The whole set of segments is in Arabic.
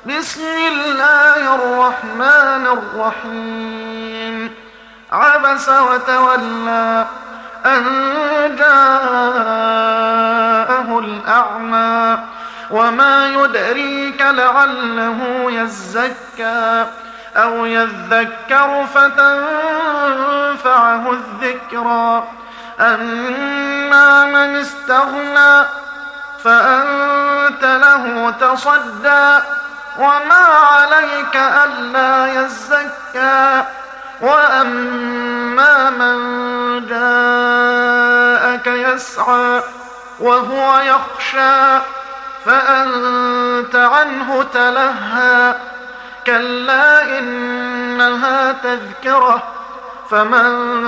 بسم الله الرحمن الرحيم. عبس وتولى أن جاءه الأعمى وما يدريك لعله يزكى أو يذكر فتنفعه الذكرى. أما من استغنى فأنت له تصدى وما عليك ألا يزكى. وأما من جاءك يسعى وهو يخشى فأنت عنه تلهى. كلا إنها تذكرة فمن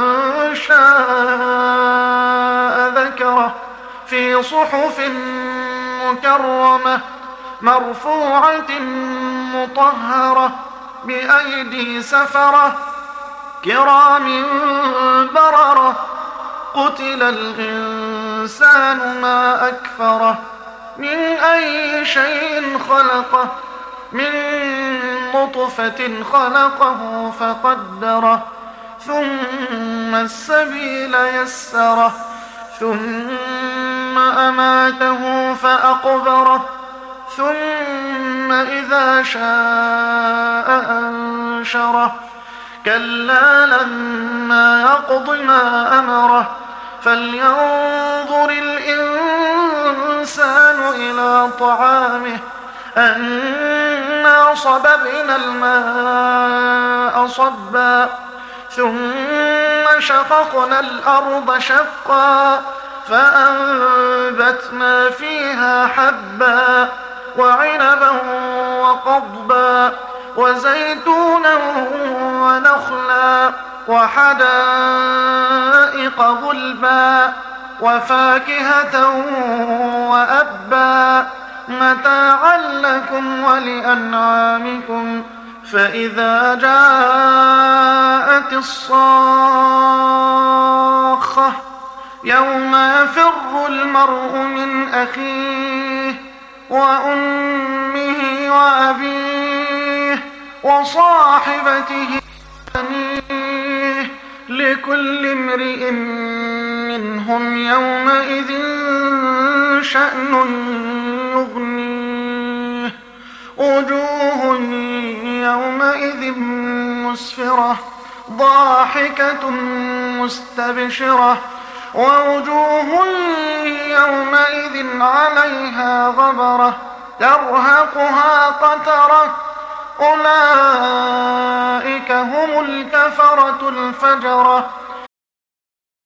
شاء ذكره في صحف مكرمة مرفوعة مطهرة بأيدي سفرة كرام بررة. قتل الإنسان ما أكفره من أي شيء خلقه من نطفة خلقه فقدره ثم السبيل يسره ثم أماته فأقبره ثم إذا شاء أنشره. كلا لما يقض ما أمره فلينظر الإنسان إلى طعامه أنا صببنا الماء صبا ثم شققنا الأرض شقا فأنبتنا فيها حبا وعنبا وقضبا وزيتونا ونخلا وحدائق غلبا وفاكهة وأبا متاعا لكم ولأنعامكم. فإذا جاءت الصاخة يوم يفر المرء من أخيه وأمه وأبيه وصاحبته وبنيه لكل امرئ منهم يومئذ شأن يغنيه. وجوه يومئذ مسفرة ضاحكة مستبشرة ووجوه يومئذ عليها غبرة ترهقها قترة. أولئك هم الكفرة الفجرة.